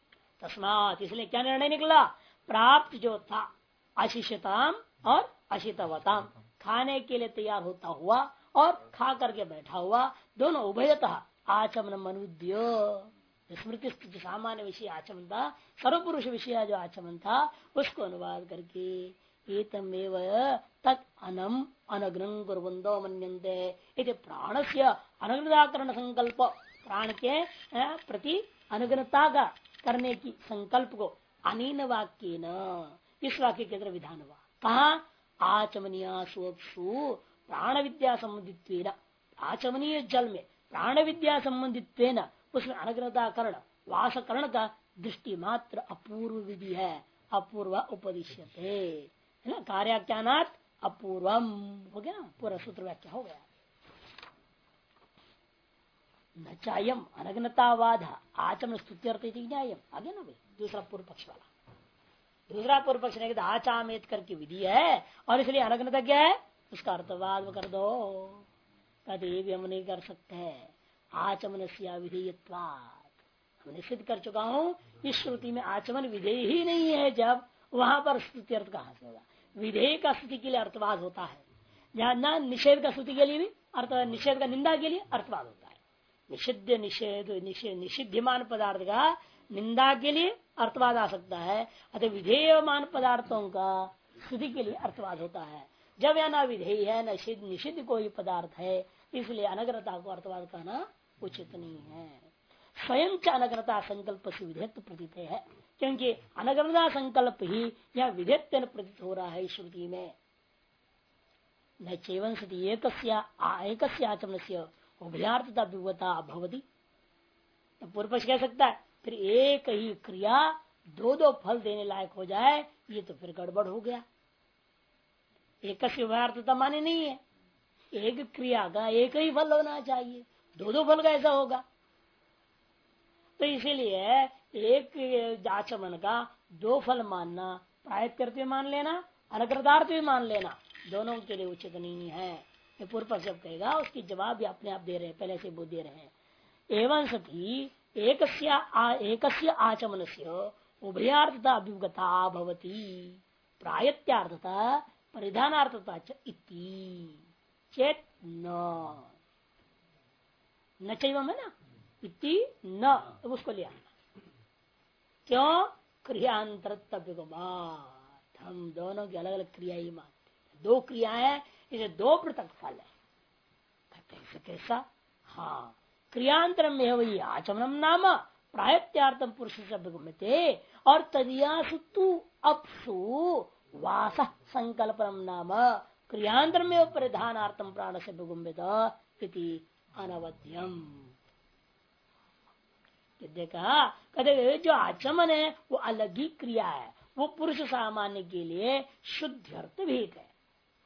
[SPEAKER 1] तस्मात इसलिए क्या निर्णय निकला, प्राप्त जो था अशिष्यताम और अशितवताम, खाने के लिए तैयार होता हुआ और खा करके बैठा हुआ, दोनों उभयतः आचमन मनुद्य, स्मृति स्थिति सामान्य विषय आचमन था, सर्वपुरुष विषय जो आचमन था उसको अनुवाद करके एतमेव तत् अनम अनग्नं कुर्वन्तो मन्यन्ते इति प्राणस्य अनग्नताकरण संकल्प, प्राण के प्रति अनुग्नता का करने की संकल्प को अनीन वाक्य न, इस वाक्य के अंदर विधान हुआ। कहा आचमनीय सुअप्सु प्राण विद्या संबंधित, आचमनीय जल में प्राण विद्या संबंधित उसमें अनुग्रहता करण वासकरण का दृष्टि मात्र अपूर्व विधि है, अपूर्व उपदिश्यते है ना, कार्याख्यानात् अपूर्वम हो गया, पूरा सूत्र व्याख्या हो गया। न चायम अनग्नतावाद आचमन स्तुत्यर्थ न्यायम, आगे ना भाई दूसरा पूर्व पक्ष वाला, दूसरा पूर्व पक्ष ने आचामेत करके विधि है और इसलिए अनग्नता क्या है, उसका अर्थवाद कर दो, कभी भी हम नहीं कर सकते। आचमन से विधेयत्वाद हम निश्चित कर चुका हूँ, इस श्रुति में आचमन विधेय ही नहीं है, जब वहां पर स्तुति अर्थ कहां से होगा। विधेय का स्तुति के लिए अर्थवाद होता है, जहाँ न निषेध का स्तुति के लिए भी अर्थ, निषेध का निंदा के लिए अर्थवाद होता है। निषिद्ध निषेध निषिद्धमान पदार्थ का निंदा के लिए अर्थवाद आ सकता है, अतः विधेयमान पदार्थों का स्तुति के लिए अर्थवाद होता है। जब यह न विधेय है न निषिद्ध कोई पदार्थ है, इसलिए अनग्रता को अर्थवाद कहना उचित नहीं है। स्वयं च अनग्रता संकल्प से विधेयत्व प्रतीत है, क्योंकि अनग्रता संकल्प ही यह विधेयत्व प्रतीत हो रहा है श्रुति में। न चैवं सति एकस्य आचमन से उभयार्थता विवता भवति, तो पूर्व पक्ष कह सकता है फिर एक ही क्रिया दो दो फल देने लायक हो जाए, ये तो फिर गड़बड़ हो गया। एक उभयार्थता माने नहीं है, एक क्रिया का एक ही फल होना चाहिए, दो दो फल कैसा होगा। तो इसीलिए एक आचमन का दो फल मानना, प्रायत्कृत भी मान लेना, अनग्रदार्थ भी मान लेना, दोनों के लिए उचित नहीं है। ये पूर्व पक्ष जब कहेगा उसकी जवाब भी अपने आप दे रहे हैं, पहले से वो दे रहे हैं। एवं सती एकस्य आचमन से उभयार्थता अभिगता भवति, प्रायत्यार्थता परिधानार्थता इति चेत न चाहिए है ना, इति न, तो उसको लिया क्यों, क्रियांतर हम दोनों की अलग अलग क्रिया ही मानते, दो क्रिया है, इसे दो पृथक फल है। कैसे कैसा, हाँ क्रियांतर में वही आचमनम नाम प्रायत्यार्थम पुरुष से अभिगम्यते, और तदियासु तु अपसु वास संकल्पनम नाम क्रियांतर में परिधानार्थम प्राण से अभिगम्यत इति अनवध्यम। देखा कहते जो आचमन है वो अलग ही क्रिया है, वो पुरुष सामान्य के लिए शुद्ध्यर्थ भेद है,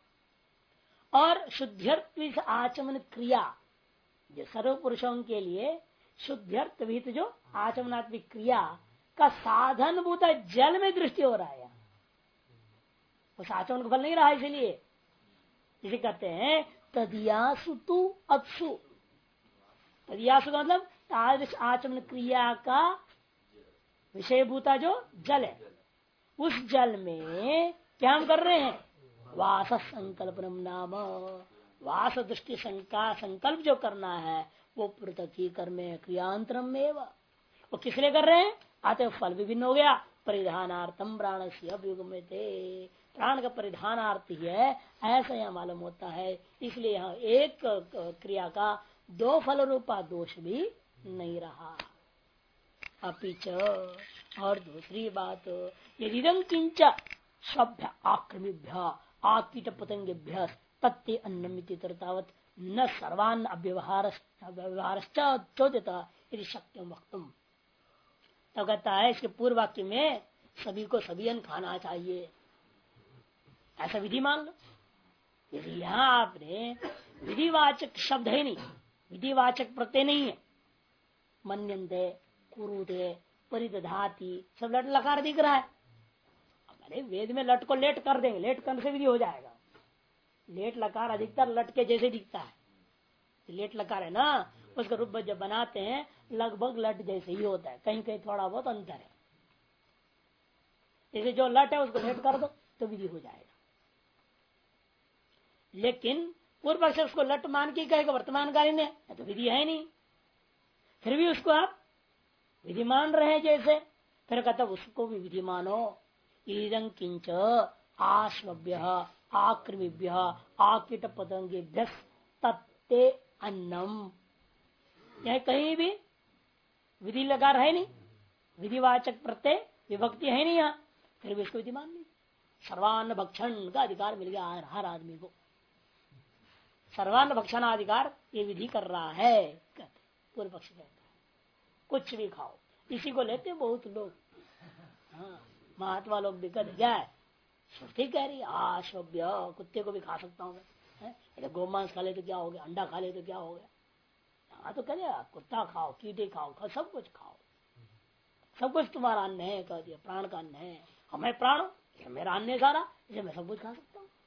[SPEAKER 1] और शुद्ध्यर्थ आचमन क्रिया जो सर्व पुरुषों के लिए शुद्ध्यर्थ भीत जो आचमनात्मक क्रिया का साधन भूत जल में दृष्टि हो रहा है, उस आचमन को फल नहीं रहा, इसलिए इसे कहते हैं तदियासु तु अपसु। तदियासु का मतलब तादृश आचमन क्रिया का विषयभूता जो जल है, उस जल में क्या हम कर रहे हैं, वास संकल्पनम नाम, वास दृष्टि शंका संकल्प जो करना है वो पृथक ही कर्म है, क्रियांतरम में वो किस लिए कर रहे हैं, अतः फल विभिन्न हो गया। परिधानार्थम प्राण से अभ्युगम्यते, प्राण का परिधानार्थ ही है, ऐसा यह मालूम होता है। इसलिए यहाँ एक क्रिया का दो फल रूपा दोष भी नहीं रहा। अपिच, और दूसरी बात, यदि किंच सभ्य आक्रमिभ्य आकीट पतंगेभ्य तत्ते अन्नमिति तरतावत न सर्वान अव्यवहारश्चोदित यदि शक्यम वक्तुम। तो कहता है इसके पूर्व वाक्य में सभी को सभी अन्न खाना चाहिए, ऐसा विधि मान लो। यदि यहाँ आपने विधिवाचक शब्द है नहीं, विधिवाचक प्रत्यय नहीं है, मन्यन्ते कुरुते परिदधाति सब लट लकार दिख रहा है। अरे वेद में लट को लेट कर देंगे, लेट करने से विधि हो जाएगा। लेट लकार अधिकतर लट के जैसे दिखता है, लेट लकार है ना, उसका रूप जब बनाते हैं लगभग लट जैसे ही होता है, कहीं कहीं थोड़ा बहुत अंतर है, जैसे जो लट है उसको भेंट कर दो तो विधि हो जाएगा। लेकिन पूर्व पक्ष उसको लट मान के कहेगा वर्तमान कालीन है तो विधि है नहीं, फिर भी उसको आप विधि मान रहे हैं जैसे, फिर कहता उसको भी विधि मानो। ईदं किंच आश्वभ्य आकृमिभ्य आकीट पतंगेभ्य तत्ते अन्नम, यह कहीं भी विधि लगा रहे नहीं, विधिवाचक प्रत्यय विभक्ति है नहीं यहाँ, फिर भी इसको विधि मान ली। सर्वान्न भक्षण का अधिकार मिल गया हर आदमी को, सर्वान्न भक्षणाधिकार ये विधि कर रहा है कहते पूर्व पक्ष कहता है। कुछ भी खाओ, इसी को लेते बहुत लोग, हाँ महात्मा लोग भी कहते क्या है श्रुति कह रही आशोभ्य, कुत्ते को भी खा सकता हूँ मैं, गोमांस खा ले तो क्या हो गया, अंडा खा ले तो क्या हो गया। हाँ तो कह दिया कुत्ता खाओ, कीटे खाओ, सब कुछ खाओ, सब कुछ तुम्हारा अन्न है, कह दिया प्राण का अन्न है, हमें प्राण ये मेरा अन्न है सारा, इसे मैं सब कुछ खा सकता हूँ,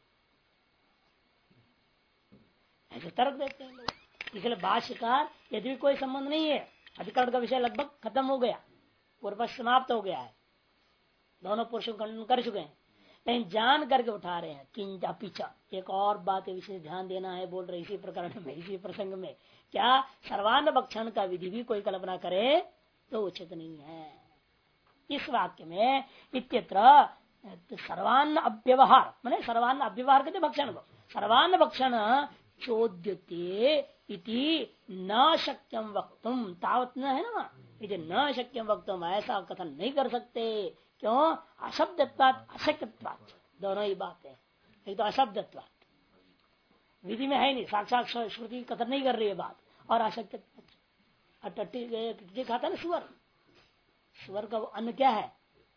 [SPEAKER 1] ऐसे तर्क देते हैं लोग। इसलिए भाष्यकार यदि भी कोई संबंध नहीं है, अधिकरण का विषय लगभग खत्म हो गया, पूर्व समाप्त हो गया है, दोनों पुरुषों खंडन कर चुके हैं, लेकिन जान करके उठा रहे हैं किंचा पीछा एक और बात विशेष ध्यान देना है, बोल रहे इसी प्रकरण में इसी प्रसंग में, क्या सर्वान्न भक्षण का विधि भी कोई कल्पना करे तो उचित नहीं है। इस वाक्य में इत्यत्र सर्वान्न अव्यवहार माने सर्वान्न अव्यवहार कहते भक्षण को, सर्वान्न भक्षण चोद्यते इति न शक्यम वक्तुम, तावत न है ना, इति न शक्यम वक्तुम, ऐसा कथन नहीं कर सकते। क्यों? अशब्दत्वात् अशक्यत्वात्, दोनों ही बात है। एक तो अशब्दत्वात् विधि में है नहीं, साक्षात श्रुति कथन नहीं कर रही है बात, और अशक्यत्वात् टट्टी खाता ना सुअर, सुअर का अन्न क्या है,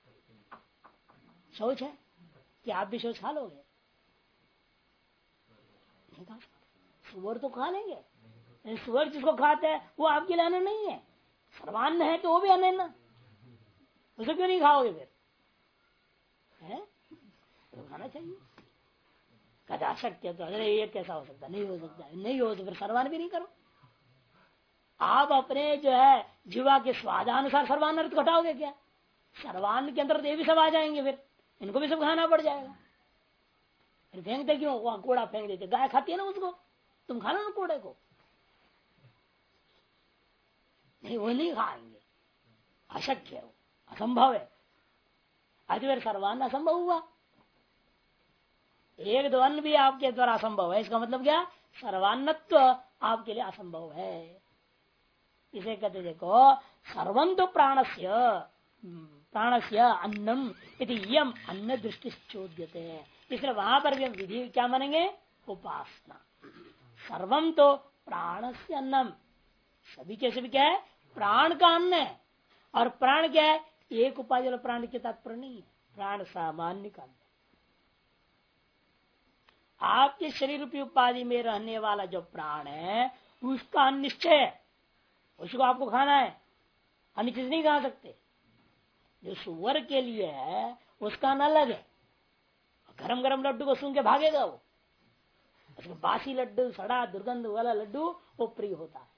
[SPEAKER 1] शौच है, क्या आप भी शौच खा लोगे? नहीं खा सकते। सुअर तो खा लेंगे, सुअर जिसको खाते हैं वो आपके लिए अन्न नहीं है, सर्वान्न है तो वो भी अन्न है ना, उसे क्यों नहीं खाओगे फिर? है तो खाना चाहिए। कदा शक्य तो अरे ये कैसा हो सकता, नहीं हो सकता, नहीं हो तो फिर सर्वान्न भी नहीं करो। आप अपने जो है जीवा के स्वादानुसार सर्वान्न अर्थ घटाओगे क्या? सर्वान्न के अंदर तो ये भी सब आ जाएंगे, फिर इनको भी सब खाना पड़ जाएगा। फिर फेंकते क्यों? वहां कूड़ा फेंक देते, गाय खाती है ना उसको, तुम खाना ना कूड़े को। नहीं वो नहीं खाएंगे, अशक्य है, वो असंभव है। फिर सर्वान्न असंभव हुआ, एक दो अन्न भी आपके द्वारा असंभव है, इसका मतलब क्या? सर्वान्नत्व आपके लिए असंभव है। इसे कहते देखो सर्वंतु प्राणस्य अन्नम इति यम अन्न दृष्टि चोद्यते है, इसलिए वहां पर भी हम विधि क्या मानेंगे? उपासना। सर्वम तो प्राणस्य अन्नम, सभी के सभी क्या है? प्राण का अन्न है। और प्राण क्या है? एक उपाधि वाला प्राण के तात्पर्य नहीं है, प्राण सामान्य का अन्न। आपके शरीर रूपी उपाधि में रहने वाला जो प्राण है उसका अन्न निश्चय है, उसको आपको खाना है, अन्य चीज नहीं खा सकते। जो सुअर के लिए है उसका अन्न अलग है, गरम गरम लड्डू को सूंघ के भागेगा वो, उसको बासी लड्डू सड़ा दुर्गंध वाला लड्डू वो प्रिय होता है।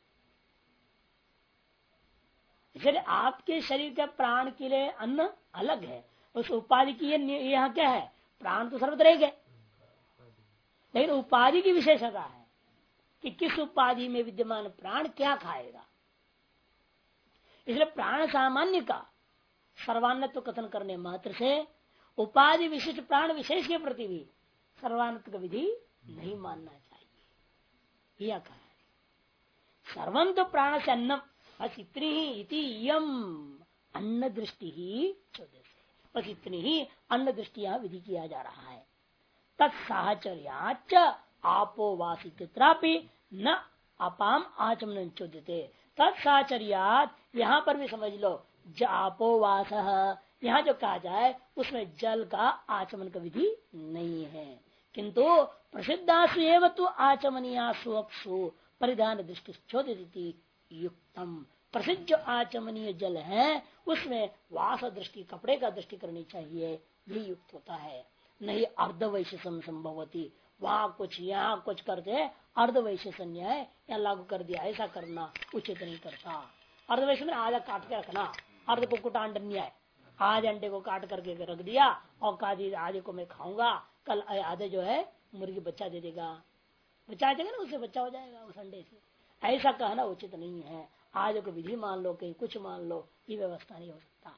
[SPEAKER 1] इसलिए आपके शरीर के प्राण के लिए अन्न अलग है, उस उपाधि की यहाँ क्या है? प्राण तो सर्वत्र एक है, लेकिन उपाधि की विशेषता है कि किस उपाधि में विद्यमान प्राण क्या खाएगा। इसलिए प्राण सामान्य का सर्वान्नत्व कथन करने मात्र से उपाधि विशिष्ट प्राण विशेष के प्रति भी सर्वान्नत्व विधि नहीं मानना चाहिए। यह कहा सर्वं तो प्राण से अन्नम, बस इतनी ही, इति यम अन्न दृष्टि ही चौदह, बस इतनी ही अन्न दृष्टि यहाँ विधि किया जा रहा है। तत्साहचर्याच आपो वासित्रापि न अपाम आचमन चोद्यते। तत्साहचर्यात यहाँ पर भी समझ लो, आपो वास, यहाँ जो कहा जाए उसमें जल का आचमन का विधि नहीं है, किंतु प्रसिद्धासु एवं तो आचमनीयासु अपसु परिधान दृष्टि चोदिति युक्तम। प्रसिद्ध जो आचमनीय जल है उसमें वास दृष्टि, कपड़े का दृष्टि करनी चाहिए, ये युक्त होता है। नहीं अर्धवैशेषम संभवती, वहां कुछ यहाँ कुछ करते अर्धवैशेष न्याय या लागू कर दिया, ऐसा करना उचित नहीं करता। अर्धवैशेष में आधा काट के रखना, अर्ध को कुटांड न्याय, आज अंडे को काट करके रख दिया और आधे को मैं खाऊंगा, कल आधे जो है मुर्गी बच्चा दे देगा, बच्चा देगा ना, उससे बच्चा हो जाएगा उस अंडे से। ऐसा कहना उचित नहीं है। आज को विधि मान लो, कहीं कुछ मान लो, ये व्यवस्था नहीं हो सकता।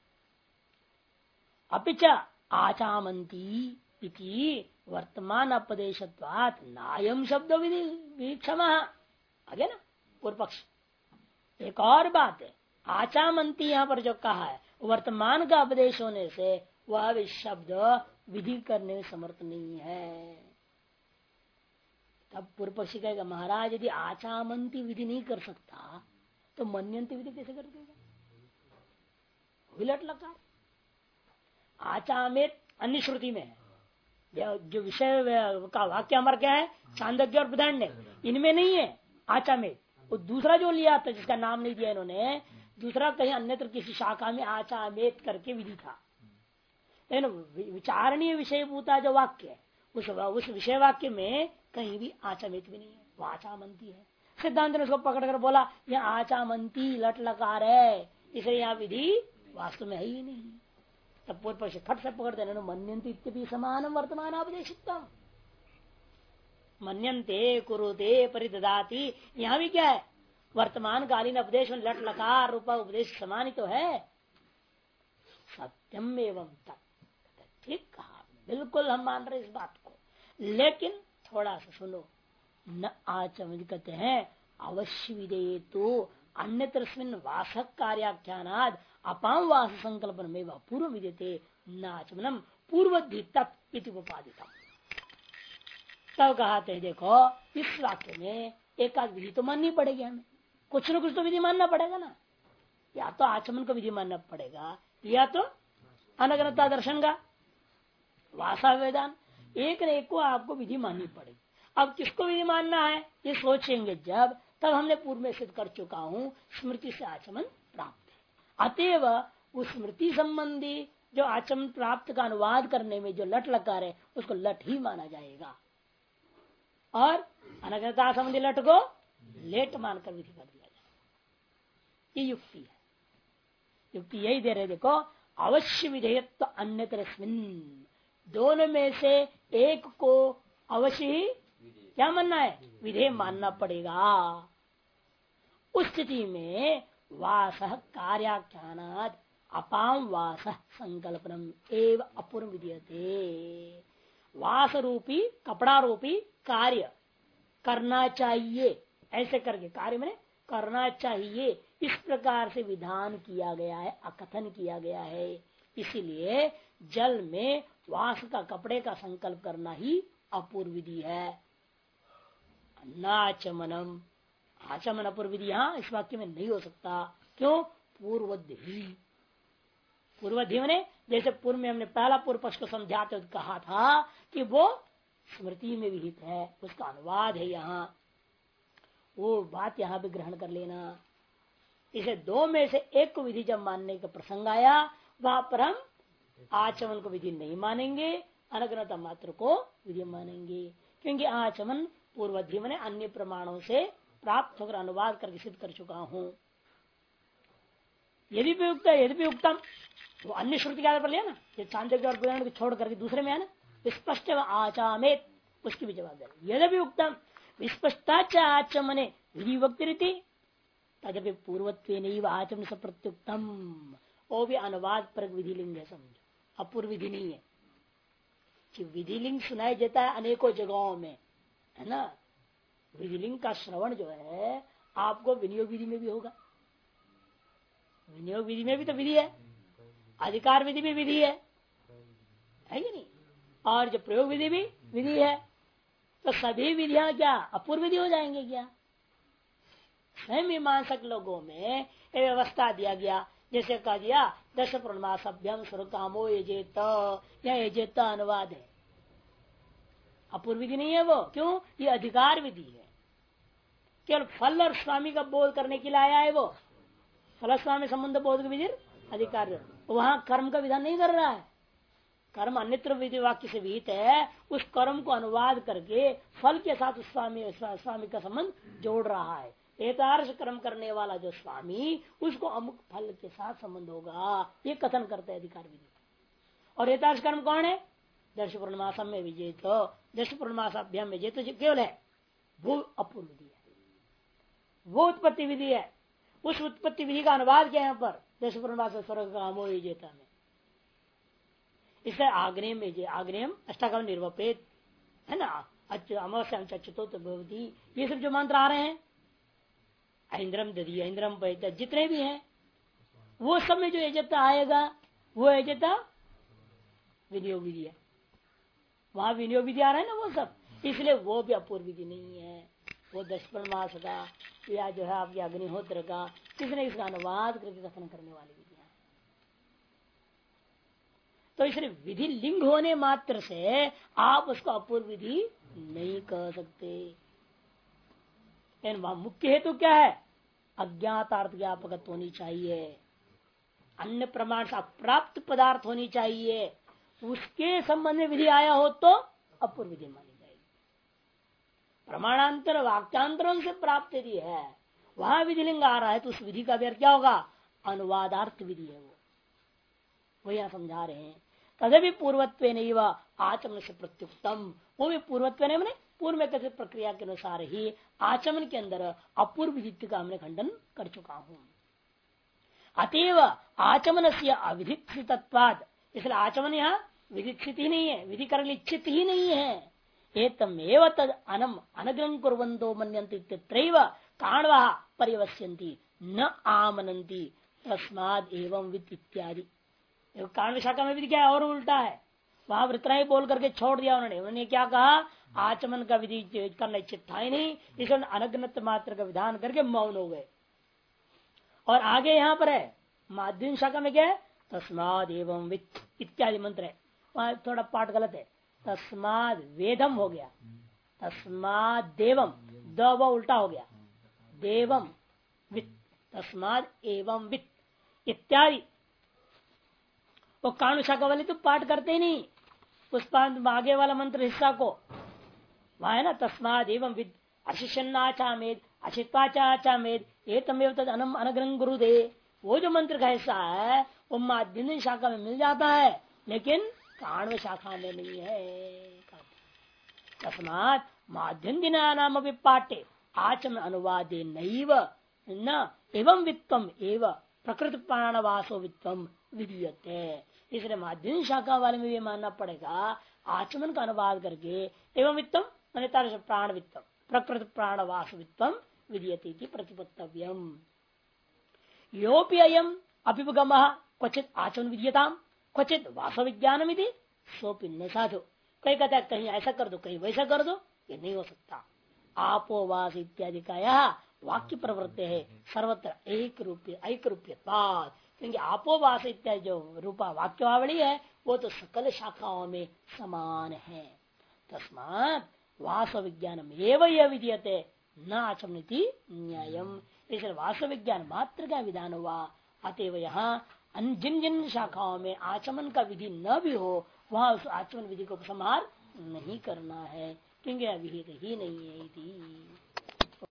[SPEAKER 1] अपिच आचामंती इति वर्तमान अपदेशत्वात् नायम शब्द विधि क्षमा। आगे ना पूर्व पक्ष एक और बात है, आचामंती यहाँ पर जो कहा है वर्तमान का उपदेश होने से वह भी शब्द विधि करने में समर्थ नहीं है। तब पूर्व पक्षी कहेगा महाराज यदि आचामंती विधि नहीं कर सकता तो मन्यंती विधि कैसे कर देगा? विलट लकार आचामेत अन्य श्रुति में है, जो विषय का वाक्य हमारा क्या है चांदज्ञ और बृहदारण्य, इनमें नहीं है आचामेत। वो दूसरा जो लिया था जिसका नाम नहीं दिया इन्होंने, दूसरा कहीं अन्यत्र किसी शाखा में आचामेत करके विधि था। लेकिन विचारणीय विषय भूता जो वाक्य है उस विषय वाक्य में कहीं भी आचामेत भी नहीं है, वो आचामंती है। सिद्धांत ने उसको पकड़ कर बोला यह आचामंती लट लकार है, इसलिए यहाँ विधि वास्तव में है ही नहीं। तब पूर्व पक्ष फट से पकड़ देना मन्यंती इत्यपि समानम वर्तमान उपदेशितम, मन्यंते कुरुते परिददाति, यहाँ भी क्या है वर्तमान कालीन उपदेश में लट लकार रूपा उपदेश समान ही तो है। सत्यम एवं तत्, ठीक कहा, बिल्कुल हम मान रहे इस बात को, लेकिन थोड़ा सा सुनो। न आचमन कहते हैं अवश्य विधेय तो अन्यत्रस्मिन् वासक कार्याख्यानाद अपाम वास संकल्पन में पूर्व विधेयते न आचमनम पूर्वधि तत्पादित। तब कहते हैं देखो इस वाक्य में एक आध विधि तो माननी पड़ेगी, हमें कुछ न कुछ तो विधि मानना पड़ेगा ना। या तो आचमन को विधि मानना पड़ेगा या तो अनग्नता दर्शन का वासा वेदान, एक न एक को आपको विधि माननी पड़ेगी। अब किसको विधि मानना है ये सोचेंगे जब, तब हमने पूर्व में सिद्ध कर चुका हूं स्मृति से आचमन प्राप्त है। अतएव उस स्मृति संबंधी जो आचमन प्राप्त का अनुवाद करने में जो लट लकार है उसको लट ही माना जाएगा, और अनग्नता संबंधी लट को लेट मानकर विधि कर दिया जाए। ये युक्ति है, युक्ति यही दे रहे देखो अवश्य विधेयत्व अन्यतरस्मिन्, दोनों में से एक को अवश्य ही क्या मानना है विधेय मानना पड़ेगा। उस स्थिति में वास कार्याख्यानात् अपाम वास संकल्पनम एव अपूर्व विधीयते, वास रूपी कपड़ा रूपी कार्य करना चाहिए, ऐसे करके कार्य में करना चाहिए इस प्रकार से विधान किया गया है, अकथन किया गया है। इसीलिए जल में वास का कपड़े का संकल्प करना ही अपूर्व विधि है। नाचमनम आचमन अपूर्व विधि यहाँ इस वाक्य में नहीं हो सकता। क्यों? पूर्वधि, पूर्वधि ने जैसे पूर्व में हमने पहला पूर्व पक्ष को समझाते कहा था कि वो स्मृति में विहित है, उसका अनुवाद है यहाँ, वो बात यहाँ भी ग्रहण कर लेना। इसे दो में से एक को विधि जब मानने का प्रसंग आया वहां पर हम आचमन को विधि नहीं मानेंगे, अनग्नता मात्र को विधि मानेंगे, क्योंकि आचमन पूर्वधि में अन्य प्रमाणों से प्राप्त होकर अनुवाद करके सिद्ध कर चुका हूं। यदि भी उत्तम वो अन्य श्रुति के आधार पर लिया ना, ये चांदज्ञ और बृहदारण्य को छोड़ करके दूसरे में है ना स्पष्ट आचामेत, उसकी भी जवाब दे। यदि भी उत्तम विस्पष्टाच आचमने विधि वक्ति रीति तदपि पूर्वत्व नहीं आचमन से प्रत्युक्तम, वो भी अनुवाद पर विधि लिंग है, समझो अपूर्व विधि नहीं है। विधि लिंग सुनाई देता है अनेकों जगहों में, है ना। विधि लिंग का श्रवण जो है आपको विनियोग विधि में भी होगा, विनियोग विधि में भी तो विधि है, अधिकार विधि भी विधि है कि नहीं, और जो प्रयोग विधि भी विधि है। तो सभी विधियां क्या अपूर्व विधि हो जाएंगे क्या? स्वयं मीमांसक लोगों में एक व्यवस्था दिया गया, जैसे कहा दिया दश प्रणमासभ्यम सुरकामो यजेत, या यजेत अनुवाद है, अपूर्व विधि नहीं है वो। क्यों? ये अधिकार विधि है, केवल फल और स्वामी का बोध करने के लिए आया है वो। फल स्वामी संबंध बोध विधि अधिकार, वहां कर्म का विधान नहीं कर रहा है। कर्म अन्यत्र विधि वाक्य से विहित है, उस कर्म को अनुवाद करके फल के साथ स्वामी का संबंध जोड़ रहा है। एतार्श कर्म करने वाला जो स्वामी उसको अमुक फल के साथ संबंध होगा, ये कथन करते हैं अधिकार विधि। और एतार्श कर्म कौन है? दर्श पूर्णमासम में विजेत, दर्श पूर्णमासाभ्याम में विजेत जो केवल है वो अपूर्व विधि है, वो उत्पत्ति विधि है। उस उत्पत्ति विधि का अनुवाद क्या है यहाँ पर? दर्श पूर्णमास स्वर्ग कामो विजेता में। इसलिए आग्नेय में आग्नेयम अष्टागम निर्वपेत है ना, अमावस्या चतुर्थ भवती, ये सब जो मंत्र आ रहे हैं, इंद्रम दधी इंद्रम पैत जितने भी हैं, वो सब में जो एजता आएगा वो एजता विनियोग विधि है। वहां विनियोग विधि आ रहा है ना वो सब, इसलिए वो भी अपूर्व विधि नहीं है। वो दशपर्ण मास का या जो है आपके अग्निहोत्र का किसने इसका अनुवाद करके कथन करने वाली विधियां है। तो इसलिए विधि लिंग होने मात्र से आप उसको अपूर्व विधि नहीं कह सकते। मुख्य हेतु क्या है? अज्ञातार्थ ज्ञापक होनी चाहिए, अन्य प्रमाण से अप्राप्त पदार्थ होनी चाहिए, उसके संबंध में विधि आया हो तो अपूर्व विधि मानी जाएगी। प्रमाणांतर वाक्यांतरों से प्राप्त यदि है, वहां विधि लिंग आ रहा है तो उस विधि का व्यर्थ क्या होगा? अनुवादार्थ विधि है वो यहां समझा रहे हैं। तदपि पूर्वत्व नहीं व आचमन से प्रत्युक्तम, वो भी पूर्वत्व नहीं मैंने पूर्व में कथित प्रक्रिया के अनुसार ही आचमन के अंदर अपूर्व विधि का हमने खंडन कर चुका हूं। अतएव आचमन से अविधित्वाद, इसलिए आचमन यहाँ विधिक्षित ही नहीं है, विधि करने इच्छित ही नहीं है। एतमेव तद अनम अनग्रहण कुर्वन्तो मन्यन्ति तत्रैव काण्वा परिवस्यन्ति न आमनन्ति तस्माद् एवं वित्त इत्यादि। काण्व शाखा में भी क्या है और उल्टा है, वहां वृत्रा ही बोल करके छोड़ दिया उन्होंने क्या कहा? आचमन का विधि करना इच्छित था ही नहीं, इसलिए अनग्नत मात्र का विधान करके मौन हो गए। और आगे यहाँ पर है माध्यम शाखा में क्या है? तस्माद एवं वित्त इत्यादि मंत्र है, वहां थोड़ा पाठ गलत है, तस्माद वेदम हो गया, तस्माद देवम द उल्टा हो गया, देवम वित्त, तस्माद एवं वित्त इत्यादि। वो काण्व शाखा वाले तो पाठ करते ही नहीं उस आगे वाला मंत्र हिस्सा को, वहां है ना तस्माद एवं विद अशिष्यन्नाचामेद अशित्वाचामेद ये तमेव तद अनम अनग्रहण गुरुदे। वो जो मंत्र का हिस्सा है वो माध्यम शाखा में मिल जाता है लेकिन काण्व शाखा में नहीं है। तस्मात् माध्यम दिना नाम अभी पाठे आचमन अनुवादे नैव न एवं वित्तम एवं प्रकृत प्राणवासो वित्तम विधीयते। इसलिए माध्यम शाखा वाले में भी मानना पड़ेगा आचमन का अनुवाद करके एवं वित्तम मैंने प्राण वित्तम प्रकृत प्राणवास वित्तम विधीयते प्रतिपत्तव्यम। योपि अयम अभिगम क्वचित आचमन विधीयताम क्वचित वास विज्ञानम इति सोपि न साधु। कहीं कहता है कहीं ऐसा कर दो कहीं वैसा कर दो, ये नहीं हो सकता। आपोवास इत्यादि का यह वाक्य प्रवृत्ति है सर्वत्र एक रूप्यता, क्योंकि आपोवास इत्यादि जो रूपा वाक्यवावली है वो तो सकल शाखाओं में समान है। तस्मात् वास विज्ञानम एवं यह विधीयते न आचमनिति न्यायम। इसलिए वास विज्ञान मात्र का विधान हुआ, अतएव यहाँ जिन जिन शाखाओं में आचमन का विधि न भी हो वहां उस आचमन विधि को उपसंहार नहीं करना है, क्योंकि यह विहित ही नहीं है।